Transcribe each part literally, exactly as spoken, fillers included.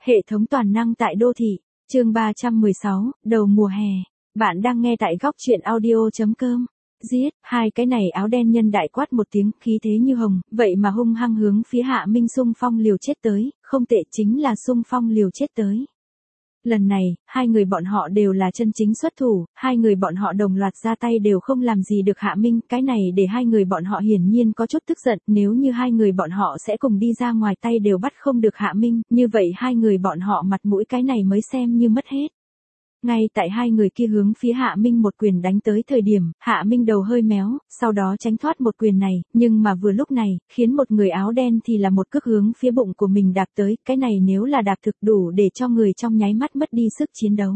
Hệ thống toàn năng tại đô thị, chương ba trăm mười sáu, đầu mùa hè. Bạn đang nghe tại góc truyện audio chấm com. Giết, hai cái này áo đen nhân đại quát một tiếng, khí thế như hồng, vậy mà hung hăng hướng phía Hạ Minh xung phong liều chết tới, không tệ chính là xung phong liều chết tới. Lần này, hai người bọn họ đều là chân chính xuất thủ, hai người bọn họ đồng loạt ra tay đều không làm gì được Hạ Minh, cái này để hai người bọn họ hiển nhiên có chút tức giận, nếu như hai người bọn họ sẽ cùng đi ra ngoài tay đều bắt không được Hạ Minh, như vậy hai người bọn họ mặt mũi cái này mới xem như mất hết. Ngay tại hai người kia hướng phía Hạ Minh một quyền đánh tới thời điểm, Hạ Minh đầu hơi méo, sau đó tránh thoát một quyền này, nhưng mà vừa lúc này, khiến một người áo đen thì là một cước hướng phía bụng của mình đạp tới, cái này nếu là đạp thực đủ để cho người trong nháy mắt mất đi sức chiến đấu.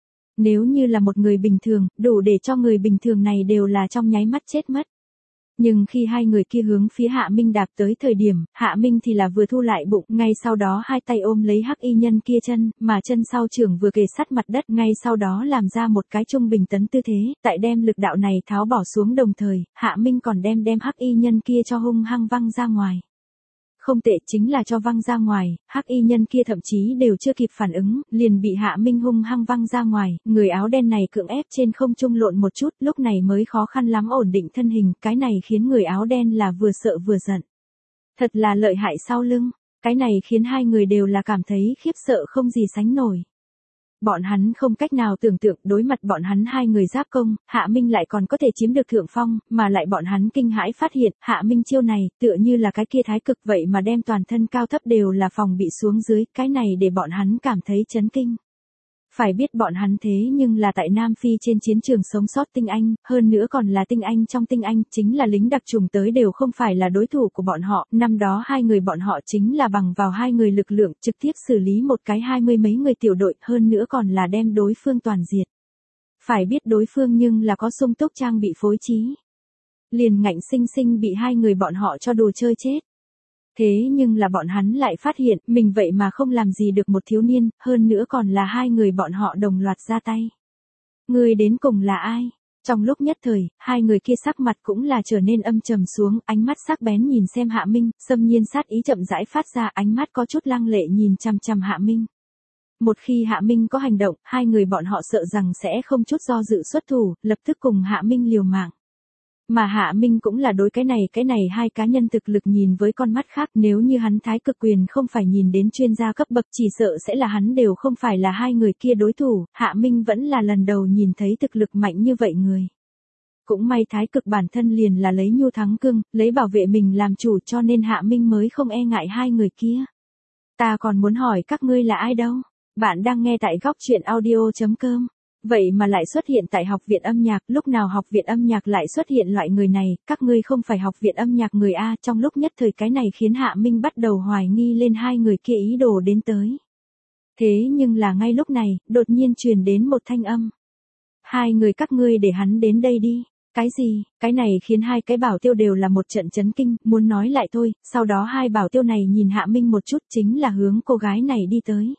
Nếu như là một người bình thường, đủ để cho người bình thường này đều là trong nháy mắt chết mất. Nhưng khi hai người kia hướng phía Hạ Minh đạp tới thời điểm, Hạ Minh thì là vừa thu lại bụng, ngay sau đó hai tay ôm lấy hắc y nhân kia chân, mà chân sau trưởng vừa kề sát mặt đất, ngay sau đó làm ra một cái trung bình tấn tư thế, tại đem lực đạo này tháo bỏ xuống đồng thời, Hạ Minh còn đem đem hắc y nhân kia cho hung hăng văng ra ngoài. Không tệ chính là cho văng ra ngoài, hắc y nhân kia thậm chí đều chưa kịp phản ứng, liền bị Hạ Minh hung hăng văng ra ngoài, người áo đen này cưỡng ép trên không trung lộn một chút, lúc này mới khó khăn lắm ổn định thân hình, cái này khiến người áo đen là vừa sợ vừa giận. Thật là lợi hại sau lưng, cái này khiến hai người đều là cảm thấy khiếp sợ không gì sánh nổi. Bọn hắn không cách nào tưởng tượng đối mặt bọn hắn hai người giáp công, Hạ Minh lại còn có thể chiếm được thượng phong, mà lại bọn hắn kinh hãi phát hiện, Hạ Minh chiêu này, tựa như là cái kia thái cực vậy mà đem toàn thân cao thấp đều là phòng bị xuống dưới, cái này để bọn hắn cảm thấy chấn kinh. Phải biết bọn hắn thế nhưng là tại Nam Phi trên chiến trường sống sót tinh anh, hơn nữa còn là tinh anh trong tinh anh, chính là lính đặc trùng tới đều không phải là đối thủ của bọn họ, năm đó hai người bọn họ chính là bằng vào hai người lực lượng trực tiếp xử lý một cái hai mươi mấy người tiểu đội, hơn nữa còn là đem đối phương toàn diệt. Phải biết đối phương nhưng là có sung túc trang bị phối trí. Liền ngạnh sinh sinh bị hai người bọn họ cho đồ chơi chết. Thế nhưng là bọn hắn lại phát hiện, mình vậy mà không làm gì được một thiếu niên, hơn nữa còn là hai người bọn họ đồng loạt ra tay. Người đến cùng là ai? Trong lúc nhất thời, hai người kia sắc mặt cũng là trở nên âm trầm xuống, ánh mắt sắc bén nhìn xem Hạ Minh, xâm nhiên sát ý chậm rãi phát ra, ánh mắt có chút lăng lệ nhìn chằm chằm Hạ Minh. Một khi Hạ Minh có hành động, hai người bọn họ sợ rằng sẽ không chút do dự xuất thủ, lập tức cùng Hạ Minh liều mạng. Mà Hạ Minh cũng là đối cái này cái này hai cá nhân thực lực nhìn với con mắt khác, nếu như hắn thái cực quyền không phải nhìn đến chuyên gia cấp bậc chỉ sợ sẽ là hắn đều không phải là hai người kia đối thủ, Hạ Minh vẫn là lần đầu nhìn thấy thực lực mạnh như vậy người. Cũng may thái cực bản thân liền là lấy nhu thắng cưng, lấy bảo vệ mình làm chủ cho nên Hạ Minh mới không e ngại hai người kia. Ta còn muốn hỏi các ngươi là ai đâu? Bạn đang nghe tại góc truyện audio chấm com. Vậy mà lại xuất hiện tại học viện âm nhạc, lúc nào học viện âm nhạc lại xuất hiện loại người này, các ngươi không phải học viện âm nhạc người A, trong lúc nhất thời cái này khiến Hạ Minh bắt đầu hoài nghi lên hai người kia ý đồ đến tới. Thế nhưng là ngay lúc này, đột nhiên truyền đến một thanh âm. Hai người các ngươi để hắn đến đây đi. Cái gì, cái này khiến hai cái bảo tiêu đều là một trận chấn kinh, muốn nói lại thôi, sau đó hai bảo tiêu này nhìn Hạ Minh một chút chính là hướng cô gái này đi tới.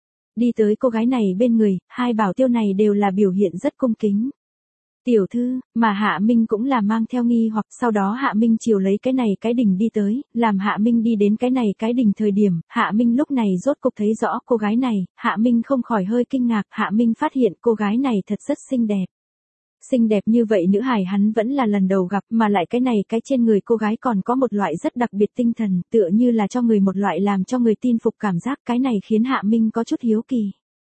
Đi tới cô gái này bên người, hai bảo tiêu này đều là biểu hiện rất cung kính. Tiểu thư, mà Hạ Minh cũng là mang theo nghi hoặc sau đó Hạ Minh chiều lấy cái này cái đỉnh đi tới, làm Hạ Minh đi đến cái này cái đỉnh thời điểm, Hạ Minh lúc này rốt cục thấy rõ cô gái này, Hạ Minh không khỏi hơi kinh ngạc, Hạ Minh phát hiện cô gái này thật rất xinh đẹp. Xinh đẹp như vậy nữ hài hắn vẫn là lần đầu gặp, mà lại cái này cái trên người cô gái còn có một loại rất đặc biệt tinh thần, tựa như là cho người một loại làm cho người tin phục cảm giác, cái này khiến Hạ Minh có chút hiếu kỳ.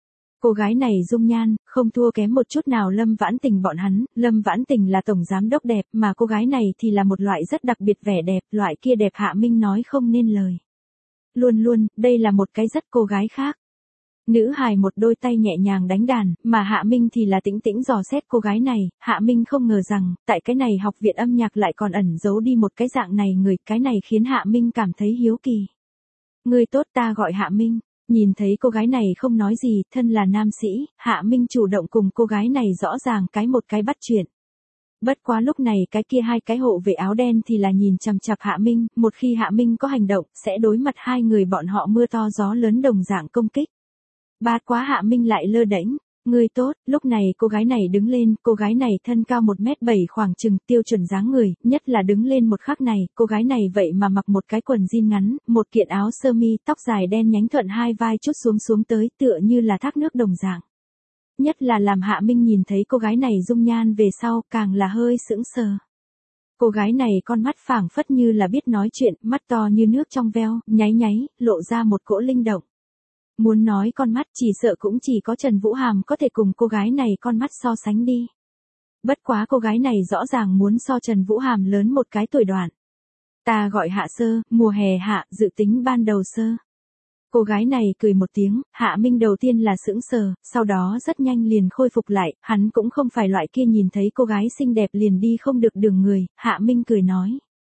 Cô gái này dung nhan, không thua kém một chút nào Lâm Vãn Tình bọn hắn, Lâm Vãn Tình là tổng giám đốc đẹp, mà cô gái này thì là một loại rất đặc biệt vẻ đẹp, loại kia đẹp Hạ Minh nói không nên lời. Luôn luôn, đây là một cái rất cô gái khác. Nữ hài một đôi tay nhẹ nhàng đánh đàn, mà Hạ Minh thì là tĩnh tĩnh dò xét cô gái này, Hạ Minh không ngờ rằng, tại cái này học viện âm nhạc lại còn ẩn giấu đi một cái dạng này người, cái này khiến Hạ Minh cảm thấy hiếu kỳ. Người tốt, ta gọi Hạ Minh, nhìn thấy cô gái này không nói gì, thân là nam sĩ, Hạ Minh chủ động cùng cô gái này rõ ràng cái một cái bắt chuyện. Bất quá lúc này cái kia hai cái hộ vệ áo đen thì là nhìn chằm chằm Hạ Minh, một khi Hạ Minh có hành động, sẽ đối mặt hai người bọn họ mưa to gió lớn đồng dạng công kích. Bát quá Hạ Minh lại lơ đễnh, Ngươi tốt, lúc này cô gái này đứng lên, cô gái này thân cao một mét bảy khoảng chừng, tiêu chuẩn dáng người, nhất là đứng lên một khắc này, cô gái này vậy mà mặc một cái quần jean ngắn, một kiện áo sơ mi, tóc dài đen nhánh thuận hai vai chút xuống xuống tới, tựa như là thác nước đồng dạng. Nhất là làm Hạ Minh nhìn thấy cô gái này dung nhan về sau, càng là hơi sững sờ. Cô gái này con mắt phảng phất như là biết nói chuyện, mắt to như nước trong veo, nháy nháy, lộ ra một cỗ linh động. Muốn nói con mắt chỉ sợ cũng chỉ có Trần Vũ Hàm có thể cùng cô gái này con mắt so sánh đi. Bất quá cô gái này rõ ràng muốn so Trần Vũ Hàm lớn một cái tuổi đoạn. Ta gọi Hạ Sơ, mùa hè Hạ, dự tính ban đầu Sơ. Cô gái này cười một tiếng, Hạ Minh đầu tiên là sững sờ, sau đó rất nhanh liền khôi phục lại, hắn cũng không phải loại kia nhìn thấy cô gái xinh đẹp liền đi không được đường người, Hạ Minh cười nói.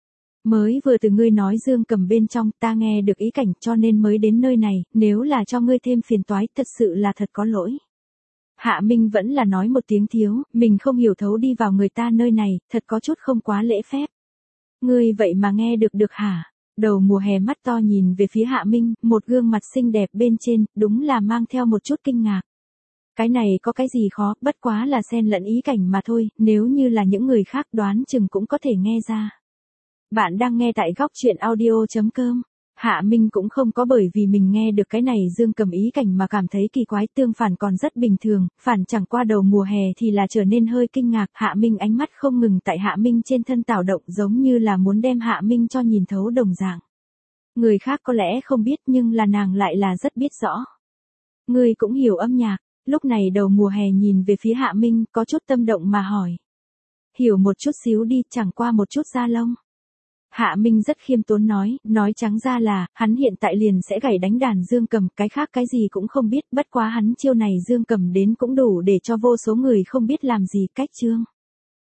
Mới vừa từ ngươi nói Dương Cầm bên trong, ta nghe được ý cảnh cho nên mới đến nơi này, nếu là cho ngươi thêm phiền toái, thật sự là thật có lỗi. Hạ Minh vẫn là nói một tiếng thiếu, mình không hiểu thấu đi vào người ta nơi này, thật có chút không quá lễ phép. Ngươi vậy mà nghe được được hả? Đầu mùa hè mắt to nhìn về phía Hạ Minh, một gương mặt xinh đẹp bên trên, đúng là mang theo một chút kinh ngạc. Cái này có cái gì khó, bất quá là xen lẫn ý cảnh mà thôi, nếu như là những người khác đoán chừng cũng có thể nghe ra. Bạn đang nghe tại góc chuyện audio chấm com. Hạ Minh cũng không có bởi vì mình nghe được cái này Dương Cầm ý cảnh mà cảm thấy kỳ quái, tương phản còn rất bình thường, phản chẳng qua đầu mùa hè thì là trở nên hơi kinh ngạc. Hạ Minh ánh mắt không ngừng tại Hạ Minh trên thân tạo động, giống như là muốn đem Hạ Minh cho nhìn thấu đồng dạng. Người khác có lẽ không biết nhưng là nàng lại là rất biết rõ. Ngươi cũng hiểu âm nhạc, lúc này đầu mùa hè nhìn về phía Hạ Minh có chút tâm động mà hỏi. Hiểu một chút xíu đi, chẳng qua một chút da lông. Hạ Minh rất khiêm tốn nói, nói trắng ra là, hắn hiện tại liền sẽ gảy đánh đàn Dương Cầm, cái khác cái gì cũng không biết, bất quá hắn chiêu này Dương Cầm đến cũng đủ để cho vô số người không biết làm gì, cách chương.